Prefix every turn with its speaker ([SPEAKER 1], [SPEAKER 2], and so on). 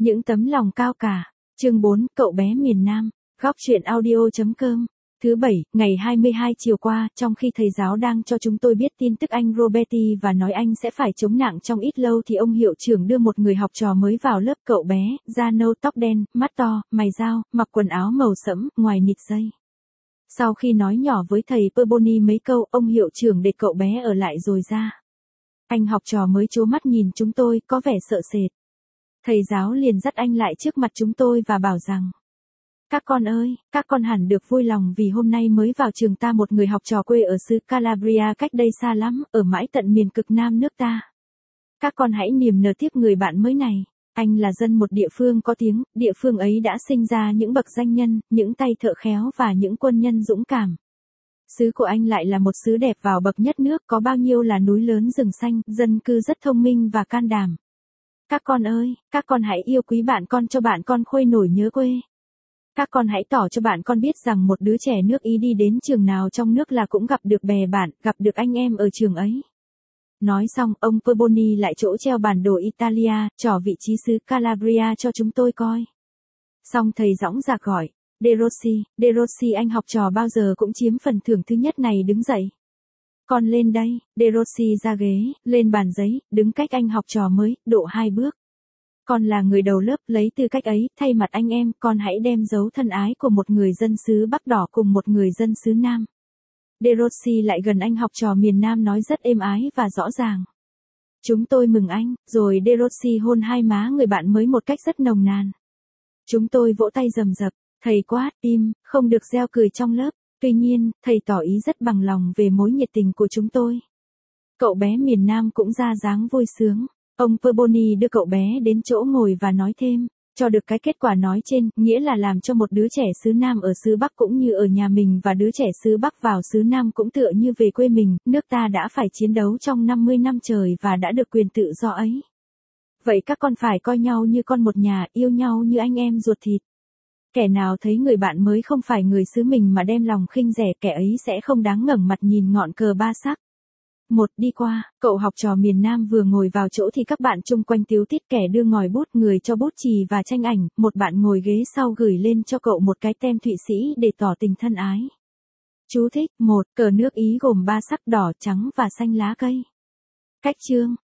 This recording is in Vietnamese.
[SPEAKER 1] Những tấm lòng cao cả. Chương 4, cậu bé miền Nam. Góc truyện audio.com. Thứ Bảy, ngày 22 chiều qua, trong khi thầy giáo đang cho chúng tôi biết tin tức anh Roberti và nói anh sẽ phải chống nạng trong ít lâu thì ông hiệu trưởng đưa một người học trò mới vào lớp. Cậu bé, da nâu tóc đen, mắt to, mày dao, mặc quần áo màu sẫm, ngoài nịt dây. Sau khi nói nhỏ với thầy Perboni mấy câu, ông hiệu trưởng để cậu bé ở lại rồi ra. Anh học trò mới trố mắt nhìn chúng tôi, có vẻ sợ sệt. Thầy giáo liền dắt anh lại trước mặt chúng tôi và bảo rằng: các con ơi, các con hẳn được vui lòng vì hôm nay mới vào trường ta một người học trò quê ở xứ Calabria cách đây xa lắm, ở mãi tận miền cực nam nước ta. Các con hãy niềm nở tiếp người bạn mới này. Anh là dân một địa phương có tiếng, địa phương ấy đã sinh ra những bậc danh nhân, những tay thợ khéo và những quân nhân dũng cảm. Xứ của anh lại là một xứ đẹp vào bậc nhất nước, có bao nhiêu là núi lớn rừng xanh, dân cư rất thông minh và can đảm. Các con ơi, các con hãy yêu quý bạn con cho bạn con khôi nổi nhớ quê. Các con hãy tỏ cho bạn con biết rằng một đứa trẻ nước Ý đi đến trường nào trong nước là cũng gặp được bè bạn, gặp được anh em ở trường ấy. Nói xong, ông Perboni lại chỗ treo bản đồ Italia, trỏ vị trí xứ Calabria cho chúng tôi coi. Xong thầy dõng dạc gọi: De Rossi, anh học trò bao giờ cũng chiếm phần thưởng thứ nhất này, đứng dậy. Con lên đây. De Rossi ra ghế, lên bàn giấy, đứng cách anh học trò mới, độ 2 bước. Con là người đầu lớp, lấy tư cách ấy, thay mặt anh em, con hãy đem dấu thân ái của một người dân xứ Bắc Đỏ cùng một người dân xứ Nam. De Rossi lại gần anh học trò miền Nam nói rất êm ái và rõ ràng: chúng tôi mừng anh, rồi De Rossi hôn hai má người bạn mới một cách rất nồng nàn. Chúng tôi vỗ tay rầm rập. Thầy quát: im, không được reo cười trong lớp. Tuy nhiên, thầy tỏ ý rất bằng lòng về mối nhiệt tình của chúng tôi. Cậu bé miền Nam cũng ra dáng vui sướng. Ông Perboni đưa cậu bé đến chỗ ngồi và nói thêm: cho được cái kết quả nói trên, nghĩa là làm cho một đứa trẻ xứ Nam ở xứ Bắc cũng như ở nhà mình và đứa trẻ xứ Bắc vào xứ Nam cũng tựa như về quê mình, nước ta đã phải chiến đấu trong 50 năm trời và đã được quyền tự do ấy. Vậy các con phải coi nhau như con một nhà, yêu nhau như anh em ruột thịt. Kẻ nào thấy người bạn mới không phải người xứ mình mà đem lòng khinh rẻ, kẻ ấy sẽ không đáng ngẩng mặt nhìn ngọn cờ ba sắc. Một đi qua, cậu học trò miền Nam vừa ngồi vào chỗ thì các bạn chung quanh tíu tít, kẻ đưa ngòi bút, người cho bút chì và tranh ảnh, một bạn ngồi ghế sau gửi lên cho cậu một cái tem Thụy Sĩ để tỏ tình thân ái. Chú thích: 1. Cờ nước Ý gồm 3 sắc đỏ, trắng và xanh lá cây. Cách chương: